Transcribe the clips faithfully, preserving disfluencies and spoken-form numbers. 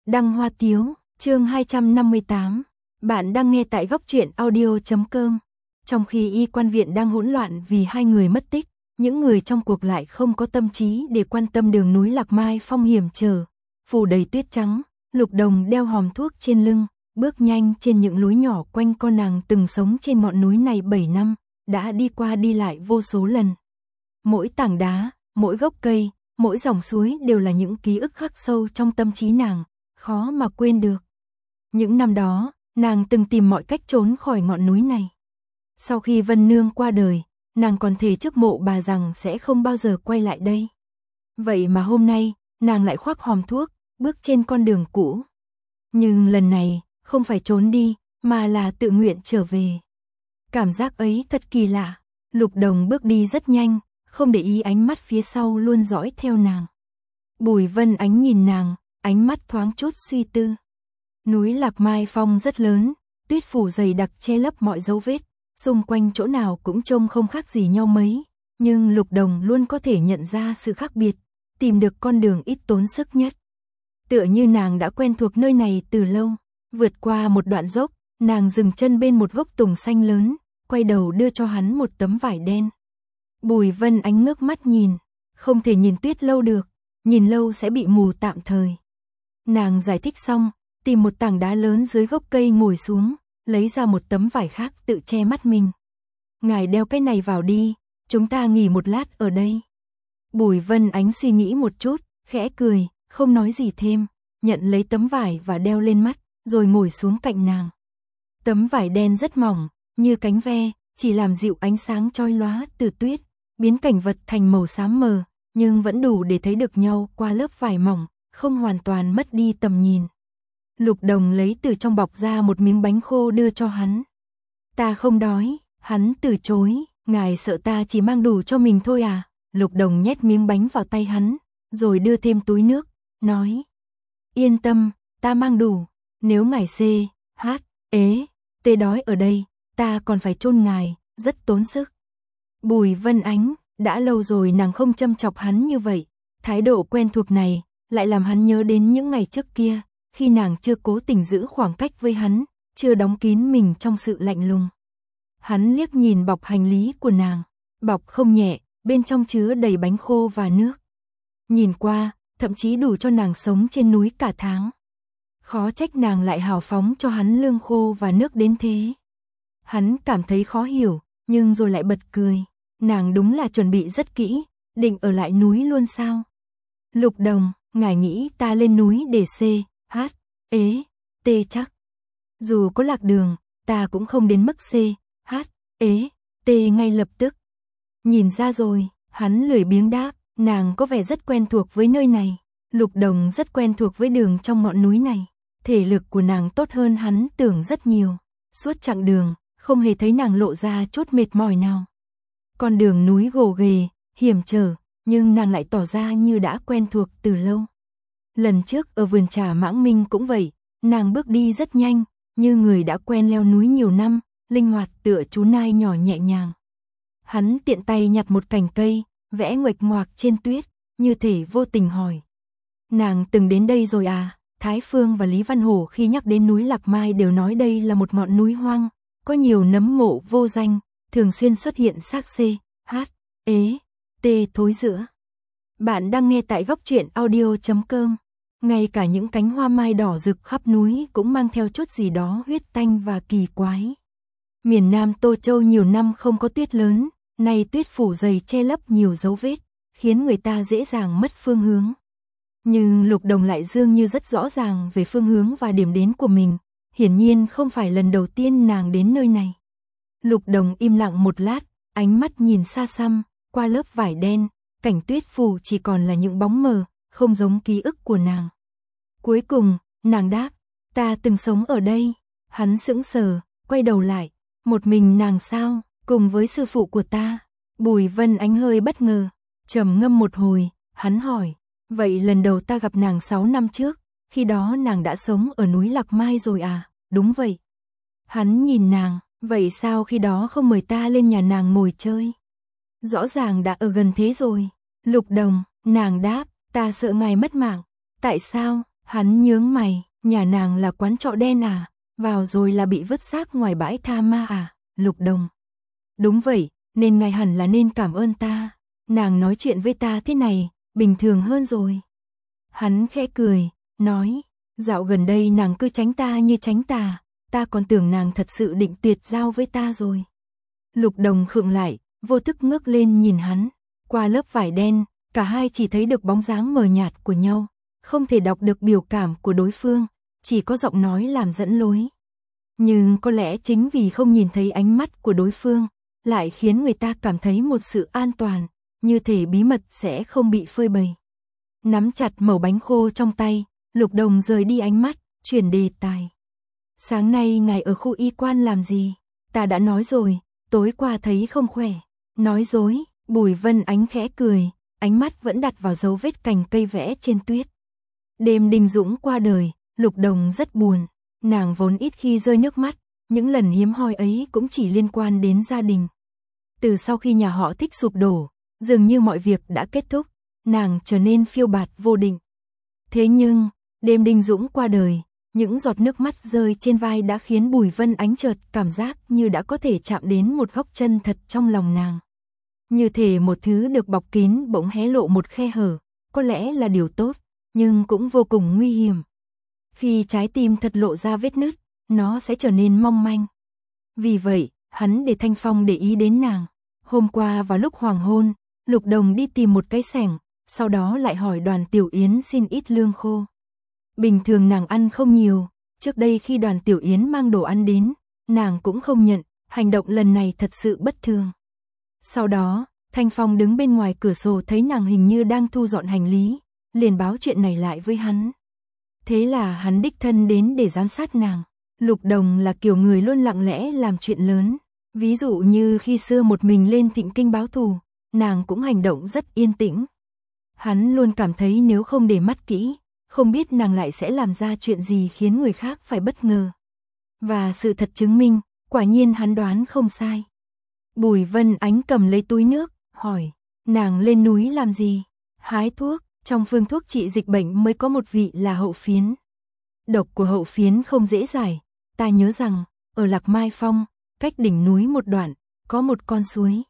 Đăng Hoa Tiếu, chương hai trăm năm mươi tám. Bạn đang nghe tại góc truyện audio chấm com. Trong khi y quan viện đang hỗn loạn vì hai người mất tích, những người trong cuộc lại không có tâm trí để quan tâm đường núi Lạc Mai Phong hiểm trở, phủ đầy tuyết trắng. Lục Đồng đeo hòm thuốc trên lưng, bước nhanh trên những lối nhỏ quanh con nàng từng sống trên ngọn núi này bảy năm, đã đi qua đi lại vô số lần. Mỗi tảng đá, mỗi gốc cây, mỗi dòng suối đều là những ký ức khắc sâu trong tâm trí nàng, khó mà quên được. Những năm đó, nàng từng tìm mọi cách trốn khỏi ngọn núi này. Sau khi Vân Nương qua đời, nàng còn thề trước mộ bà rằng sẽ không bao giờ quay lại đây. Vậy mà hôm nay, nàng lại khoác hòm thuốc, bước trên con đường cũ. Nhưng lần này, không phải trốn đi, mà là tự nguyện trở về. Cảm giác ấy thật kỳ lạ. Lục Đồng bước đi rất nhanh, không để ý ánh mắt phía sau luôn dõi theo nàng. Bùi Vân Ánh nhìn nàng, ánh mắt thoáng chút suy tư. Núi Lạc Mai Phong rất lớn, tuyết phủ dày đặc che lấp mọi dấu vết, xung quanh chỗ nào cũng trông không khác gì nhau mấy, nhưng Lục Đồng luôn có thể nhận ra sự khác biệt, tìm được con đường ít tốn sức nhất. Tựa như nàng đã quen thuộc nơi này từ lâu. Vượt qua một đoạn dốc, nàng dừng chân bên một gốc tùng xanh lớn, quay đầu đưa cho hắn một tấm vải đen. Bùi Vân Ánh ngước mắt nhìn, không thể nhìn tuyết lâu được, nhìn lâu sẽ bị mù tạm thời. Nàng giải thích xong, tìm một tảng đá lớn dưới gốc cây ngồi xuống, lấy ra một tấm vải khác tự che mắt mình. Ngài đeo cái này vào đi, chúng ta nghỉ một lát ở đây. Bùi Vân Ánh suy nghĩ một chút, khẽ cười, không nói gì thêm, nhận lấy tấm vải và đeo lên mắt, rồi ngồi xuống cạnh nàng. Tấm vải đen rất mỏng, như cánh ve, chỉ làm dịu ánh sáng chói lóa từ tuyết, biến cảnh vật thành màu xám mờ, nhưng vẫn đủ để thấy được nhau qua lớp vải mỏng, không hoàn toàn mất đi tầm nhìn. Lục Đồng lấy từ trong bọc ra một miếng bánh khô đưa cho hắn. Ta không đói, hắn từ chối, ngài sợ ta chỉ mang đủ cho mình thôi à? Lục Đồng nhét miếng bánh vào tay hắn, rồi đưa thêm túi nước, nói. Yên tâm, ta mang đủ, nếu ngài C, H, ế, tê đói ở đây, ta còn phải chôn ngài, rất tốn sức. Bùi Vân Ánh, đã lâu rồi nàng không châm chọc hắn như vậy, thái độ quen thuộc này, lại làm hắn nhớ đến những ngày trước kia, khi nàng chưa cố tình giữ khoảng cách với hắn, chưa đóng kín mình trong sự lạnh lùng. Hắn liếc nhìn bọc hành lý của nàng, bọc không nhẹ, bên trong chứa đầy bánh khô và nước. Nhìn qua, thậm chí đủ cho nàng sống trên núi cả tháng. Khó trách nàng lại hào phóng cho hắn lương khô và nước đến thế. Hắn cảm thấy khó hiểu, nhưng rồi lại bật cười. Nàng đúng là chuẩn bị rất kỹ, định ở lại núi luôn sao? Lục Đồng, ngài nghĩ ta lên núi để C, H, ế, T chắc. Dù có lạc đường, ta cũng không đến mức C, H, ế, T ngay lập tức. Nhìn ra rồi, hắn lười biếng đáp, nàng có vẻ rất quen thuộc với nơi này. Lục Đồng rất quen thuộc với đường trong ngọn núi này. Thể lực của nàng tốt hơn hắn tưởng rất nhiều. Suốt chặng đường, không hề thấy nàng lộ ra chút mệt mỏi nào. Con đường núi gồ ghề, hiểm trở, nhưng nàng lại tỏ ra như đã quen thuộc từ lâu. Lần trước ở vườn trà Mãng Minh cũng vậy, nàng bước đi rất nhanh, như người đã quen leo núi nhiều năm, linh hoạt tựa chú nai nhỏ nhẹ nhàng. Hắn tiện tay nhặt một cành cây, vẽ nguệch ngoạc trên tuyết, như thể vô tình hỏi. Nàng từng đến đây rồi à? Thái Phương và Lý Văn Hổ khi nhắc đến núi Lạc Mai đều nói đây là một ngọn núi hoang, có nhiều nấm mộ vô danh, thường xuyên xuất hiện xác C, H, ế, T thối rữa. Bạn đang nghe tại góc truyện audio chấm com. Ngay cả những cánh hoa mai đỏ rực khắp núi cũng mang theo chút gì đó huyết tanh và kỳ quái. Miền Nam Tô Châu nhiều năm không có tuyết lớn, nay tuyết phủ dày che lấp nhiều dấu vết, khiến người ta dễ dàng mất phương hướng. Nhưng Lục Đồng lại dường như rất rõ ràng về phương hướng và điểm đến của mình, hiển nhiên không phải lần đầu tiên nàng đến nơi này. Lục Đồng im lặng một lát, ánh mắt nhìn xa xăm, qua lớp vải đen, cảnh tuyết phủ chỉ còn là những bóng mờ, không giống ký ức của nàng. Cuối cùng, nàng đáp, ta từng sống ở đây. Hắn sững sờ, quay đầu lại, một mình nàng sao, cùng với sư phụ của ta. Bùi Vân Ánh hơi bất ngờ, trầm ngâm một hồi, hắn hỏi, vậy lần đầu ta gặp nàng sáu năm trước, khi đó nàng đã sống ở núi Lạc Mai rồi à? Đúng vậy. Hắn nhìn nàng, vậy sao khi đó không mời ta lên nhà nàng ngồi chơi? Rõ ràng đã ở gần thế rồi. Lục Đồng, nàng đáp, ta sợ ngài mất mạng. Tại sao? Hắn nhướng mày, nhà nàng là quán trọ đen à, vào rồi là bị vứt xác ngoài bãi tha ma à, Lục Đồng. Đúng vậy, nên ngài hẳn là nên cảm ơn ta, nàng nói chuyện với ta thế này, bình thường hơn rồi. Hắn khẽ cười, nói, dạo gần đây nàng cứ tránh ta như tránh tà, ta còn tưởng nàng thật sự định tuyệt giao với ta rồi. Lục Đồng khựng lại, vô thức ngước lên nhìn hắn, qua lớp vải đen, cả hai chỉ thấy được bóng dáng mờ nhạt của nhau, không thể đọc được biểu cảm của đối phương, chỉ có giọng nói làm dẫn lối. Nhưng có lẽ chính vì không nhìn thấy ánh mắt của đối phương, lại khiến người ta cảm thấy một sự an toàn, như thể bí mật sẽ không bị phơi bày. Nắm chặt mẩu bánh khô trong tay, Lục Đồng rời đi ánh mắt, chuyển đề tài. Sáng nay ngài ở khu y quan làm gì? Ta đã nói rồi, tối qua thấy không khỏe. Nói dối, Bùi Vân Ánh khẽ cười, ánh mắt vẫn đặt vào dấu vết cành cây vẽ trên tuyết. Đêm Đinh Dũng qua đời, Lục Đồng rất buồn, nàng vốn ít khi rơi nước mắt, những lần hiếm hoi ấy cũng chỉ liên quan đến gia đình. Từ sau khi nhà họ Thích sụp đổ, dường như mọi việc đã kết thúc, nàng trở nên phiêu bạt vô định. Thế nhưng, đêm Đinh Dũng qua đời, những giọt nước mắt rơi trên vai đã khiến Bùi Vân Ánh chợt cảm giác như đã có thể chạm đến một góc chân thật trong lòng nàng. Như thể một thứ được bọc kín bỗng hé lộ một khe hở, có lẽ là điều tốt, nhưng cũng vô cùng nguy hiểm. Khi trái tim thật lộ ra vết nứt, nó sẽ trở nên mong manh. Vì vậy, hắn để Thanh Phong để ý đến nàng. Hôm qua vào lúc hoàng hôn, Lục Đồng đi tìm một cái xẻng, sau đó lại hỏi Đoàn Tiểu Yến xin ít lương khô. Bình thường nàng ăn không nhiều, trước đây khi Đoàn Tiểu Yến mang đồ ăn đến, nàng cũng không nhận, hành động lần này thật sự bất thường. Sau đó, Thanh Phong đứng bên ngoài cửa sổ thấy nàng hình như đang thu dọn hành lý, liền báo chuyện này lại với hắn. Thế là hắn đích thân đến để giám sát nàng. Lục Đồng là kiểu người luôn lặng lẽ làm chuyện lớn, ví dụ như khi xưa một mình lên Thịnh Kinh báo thù, nàng cũng hành động rất yên tĩnh. Hắn luôn cảm thấy nếu không để mắt kỹ, không biết nàng lại sẽ làm ra chuyện gì khiến người khác phải bất ngờ. Và sự thật chứng minh, quả nhiên hắn đoán không sai. Bùi Vân Ánh cầm lấy túi nước, hỏi, nàng lên núi làm gì? Hái thuốc, trong phương thuốc trị dịch bệnh mới có một vị là hậu phiến. Độc của hậu phiến không dễ giải, ta nhớ rằng, ở Lạc Mai Phong, cách đỉnh núi một đoạn, có một con suối.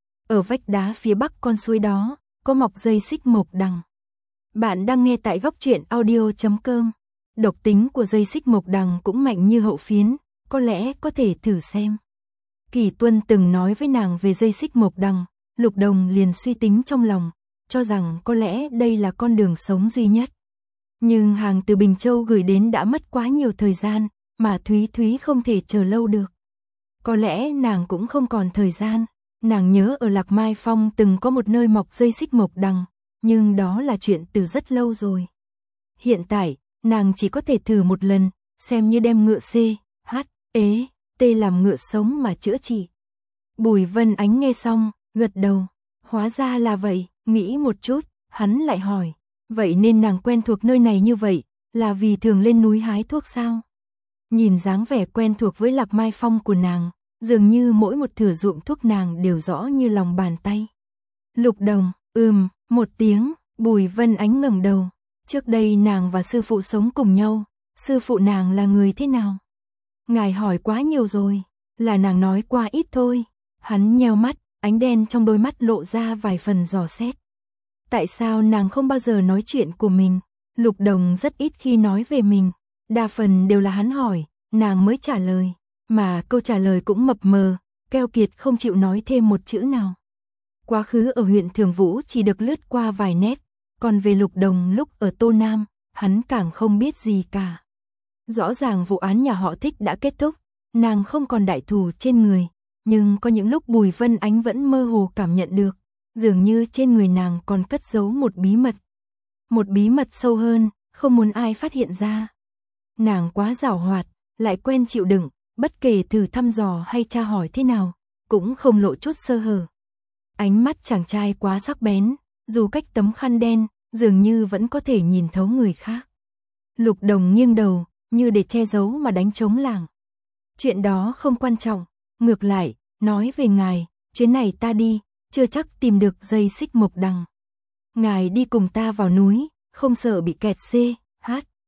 Ở vách đá phía bắc con suối đó, có mọc dây xích mộc đằng. Bạn đang nghe tại góc truyện audio chấm com. Độc tính của dây xích mộc đằng cũng mạnh như hậu phiến, có lẽ có thể thử xem. Kỳ Tuân từng nói với nàng về dây xích mộc đằng, Lục Đồng liền suy tính trong lòng, cho rằng có lẽ đây là con đường sống duy nhất. Nhưng hàng từ Bình Châu gửi đến đã mất quá nhiều thời gian, mà Thúy Thúy không thể chờ lâu được. Có lẽ nàng cũng không còn thời gian, nàng nhớ ở Lạc Mai Phong từng có một nơi mọc dây xích mộc đằng, nhưng đó là chuyện từ rất lâu rồi. Hiện tại, nàng chỉ có thể thử một lần, xem như đem ngựa C, H, ế, T làm ngựa sống mà chữa trị. Bùi Vân Ánh nghe xong, gật đầu, hóa ra là vậy, nghĩ một chút, hắn lại hỏi, vậy nên nàng quen thuộc nơi này như vậy, là vì thường lên núi hái thuốc sao? Nhìn dáng vẻ quen thuộc với Lạc Mai Phong của nàng, dường như mỗi một thửa ruộng thuốc nàng đều rõ như lòng bàn tay. Lục Đồng, ừm, một tiếng, Bùi Vân Ánh ngẩng đầu, trước đây nàng và sư phụ sống cùng nhau, sư phụ nàng là người thế nào? Ngài hỏi quá nhiều rồi, là nàng nói qua ít thôi. Hắn nheo mắt, ánh đen trong đôi mắt lộ ra vài phần dò xét. Tại sao nàng không bao giờ nói chuyện của mình? Lục Đồng rất ít khi nói về mình, đa phần đều là hắn hỏi, nàng mới trả lời, mà câu trả lời cũng mập mờ, keo kiệt không chịu nói thêm một chữ nào. Quá khứ ở huyện Thường Vũ chỉ được lướt qua vài nét, còn về Lục Đồng lúc ở Tô Nam, hắn càng không biết gì cả. Rõ ràng vụ án nhà họ Thích đã kết thúc, nàng không còn đại thù trên người, nhưng có những lúc Bùi Vân Ánh vẫn mơ hồ cảm nhận được, dường như trên người nàng còn cất giấu một bí mật. Một bí mật sâu hơn, không muốn ai phát hiện ra. Nàng quá giàu hoạt, lại quen chịu đựng, bất kể thử thăm dò hay tra hỏi thế nào, cũng không lộ chút sơ hở. Ánh mắt chàng trai quá sắc bén, dù cách tấm khăn đen, dường như vẫn có thể nhìn thấu người khác. Lục Đồng nghiêng đầu, như để che giấu mà đánh trống lảng. Chuyện đó không quan trọng, ngược lại, nói về ngài, chuyến này ta đi, chưa chắc tìm được dây xích mộc đằng. Ngài đi cùng ta vào núi, không sợ bị kẹt C, H,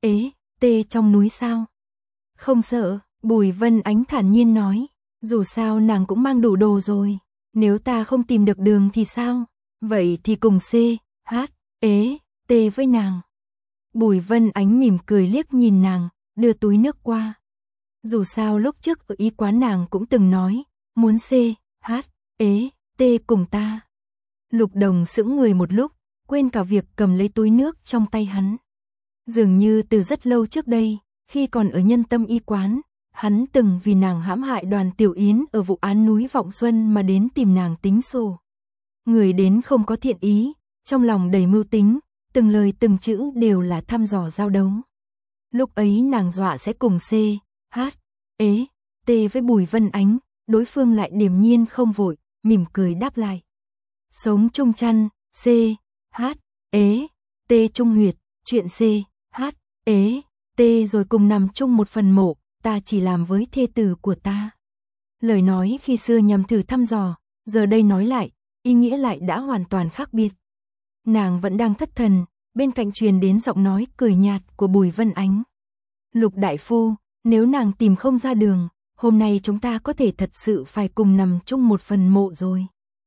ế, tê trong núi sao? Không sợ, Bùi Vân Ánh thản nhiên nói, dù sao nàng cũng mang đủ đồ rồi, nếu ta không tìm được đường thì sao? Vậy thì cùng C, H, ế, tê với nàng. Bùi Vân Ánh mỉm cười liếc nhìn nàng, đưa túi nước qua. Dù sao lúc trước ở y quán nàng cũng từng nói, muốn C, H, ế, tê cùng ta. Lục Đồng sững người một lúc, quên cả việc cầm lấy túi nước trong tay hắn. Dường như từ rất lâu trước đây, khi còn ở Nhân Tâm y quán, hắn từng vì nàng hãm hại Đoàn Tiểu Yến ở vụ án núi Vọng Xuân mà đến tìm nàng tính sổ. Người đến không có thiện ý, trong lòng đầy mưu tính, từng lời từng chữ đều là thăm dò giao đấu. Lúc ấy nàng dọa sẽ cùng C, H, ế, tê với Bùi Vân Ánh, đối phương lại điềm nhiên không vội, mỉm cười đáp lại. Sống chung chăn, C, H, ế, tê chung huyệt, chuyện C, H, ế, tê rồi cùng nằm chung một phần mộ, ta chỉ làm với thê tử của ta. Lời nói khi xưa nhằm thử thăm dò, giờ đây nói lại, ý nghĩa lại đã hoàn toàn khác biệt. Nàng vẫn đang thất thần, bên cạnh truyền đến giọng nói cười nhạt của Bùi Vân Ánh. Lục đại phu, nếu nàng tìm không ra đường, hôm nay chúng ta có thể thật sự phải cùng nằm chung một phần mộ rồi.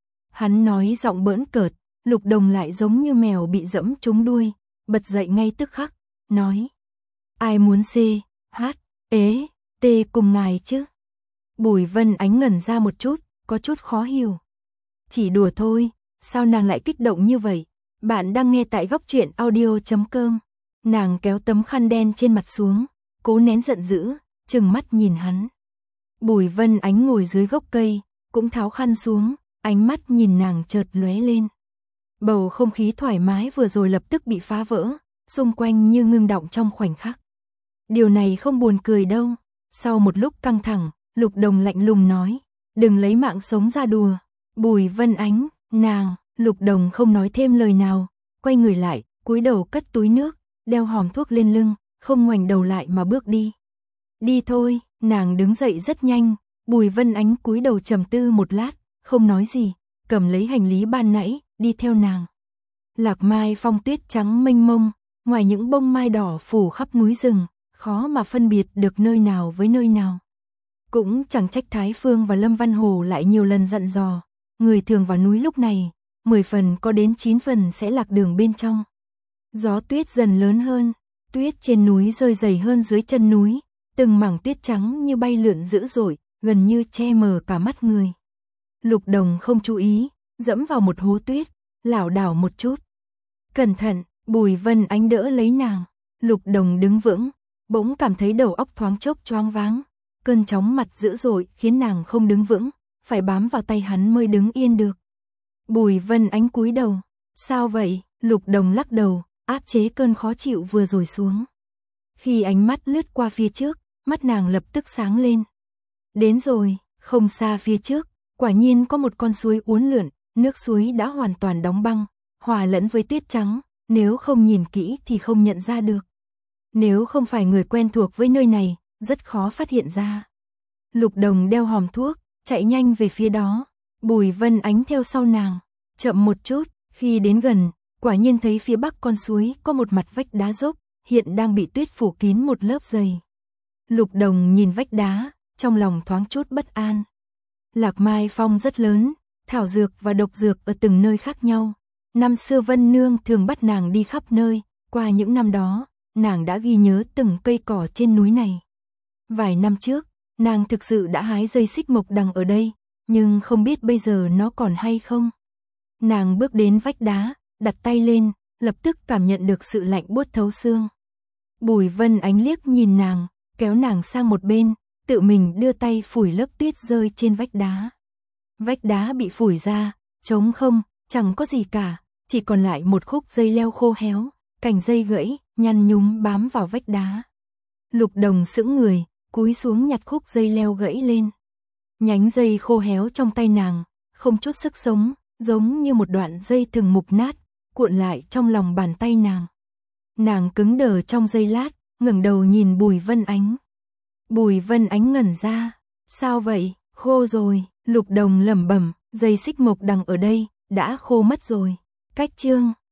Hắn nói giọng bỡn cợt, Lục Đồng lại giống như mèo bị dẫm trúng đuôi, bật dậy ngay tức khắc, nói. Ai muốn C, H, ế, tê cùng ngài chứ? Bùi Vân Ánh ngẩn ra một chút, có chút khó hiểu. Chỉ đùa thôi, sao nàng lại kích động như vậy? Bạn đang nghe tại góc truyện audio chấm com. Nàng kéo tấm khăn đen trên mặt xuống, cố nén giận dữ, trừng mắt nhìn hắn. Bùi Vân Ánh ngồi dưới gốc cây, cũng tháo khăn xuống, ánh mắt nhìn nàng chợt lóe lên. Bầu không khí thoải mái vừa rồi lập tức bị phá vỡ, xung quanh như ngưng động trong khoảnh khắc. Điều này không buồn cười đâu. Sau một lúc căng thẳng, Lục Đồng lạnh lùng nói, đừng lấy mạng sống ra đùa. Bùi Vân Ánh, nàng, Lục Đồng không nói thêm lời nào, quay người lại, cúi đầu cất túi nước, đeo hòm thuốc lên lưng, không ngoảnh đầu lại mà bước đi. Đi thôi, nàng đứng dậy rất nhanh, Bùi Vân Ánh cúi đầu trầm tư một lát, không nói gì, cầm lấy hành lý ban nãy, đi theo nàng. Lạc Mai phong tuyết trắng mênh mông, ngoài những bông mai đỏ phủ khắp núi rừng, khó mà phân biệt được nơi nào với nơi nào. Cũng chẳng trách Thái Phương và Lâm Văn Hồ lại nhiều lần dặn dò, người thường vào núi lúc này, mười phần có đến chín phần sẽ lạc đường bên trong. Gió tuyết dần lớn hơn, tuyết trên núi rơi dày hơn dưới chân núi, từng mảng tuyết trắng như bay lượn dữ dội, gần như che mờ cả mắt người. Lục Đồng không chú ý, dẫm vào một hố tuyết, lảo đảo một chút. Cẩn thận, Bùi Vân Ánh đỡ lấy nàng. Lục Đồng đứng vững, bỗng cảm thấy đầu óc thoáng chốc choáng váng, cơn chóng mặt dữ dội khiến nàng không đứng vững, phải bám vào tay hắn mới đứng yên được. Bùi Vân Ánh cúi đầu, sao vậy? Lục Đồng lắc đầu, áp chế cơn khó chịu vừa rồi xuống. Khi ánh mắt lướt qua phía trước, mắt nàng lập tức sáng lên. Đến rồi, không xa phía trước, quả nhiên có một con suối uốn lượn, nước suối đã hoàn toàn đóng băng, hòa lẫn với tuyết trắng, nếu không nhìn kỹ thì không nhận ra được. Nếu không phải người quen thuộc với nơi này, rất khó phát hiện ra. Lục Đồng đeo hòm thuốc, chạy nhanh về phía đó. Bùi Vân Ánh theo sau nàng, chậm một chút, khi đến gần, quả nhiên thấy phía bắc con suối có một mặt vách đá dốc, hiện đang bị tuyết phủ kín một lớp dày. Lục Đồng nhìn vách đá, trong lòng thoáng chút bất an. Lạc Mai phong rất lớn, thảo dược và độc dược ở từng nơi khác nhau. Năm xưa Vân Nương thường bắt nàng đi khắp nơi, qua những năm đó, nàng đã ghi nhớ từng cây cỏ trên núi này. Vài năm trước, nàng thực sự đã hái dây xích mộc đằng ở đây, nhưng không biết bây giờ nó còn hay không. Nàng bước đến vách đá, đặt tay lên, lập tức cảm nhận được sự lạnh buốt thấu xương. Bùi Vân Ánh liếc nhìn nàng, kéo nàng sang một bên, tự mình đưa tay phủi lớp tuyết rơi trên vách đá. Vách đá bị phủi ra, trống không, chẳng có gì cả, chỉ còn lại một khúc dây leo khô héo, cành dây gãy, nhăn nhúm bám vào vách đá. Lục Đồng sững người, cúi xuống nhặt khúc dây leo gãy lên. Nhánh dây khô héo trong tay nàng, không chút sức sống, giống như một đoạn dây thừng mục nát, cuộn lại trong lòng bàn tay nàng. Nàng cứng đờ trong giây lát, ngẩng đầu nhìn Bùi Vân Ánh. Bùi Vân Ánh ngẩn ra, sao vậy, khô rồi, Lục Đồng lẩm bẩm, dây xích mộc đằng ở đây, đã khô mất rồi. Cách chương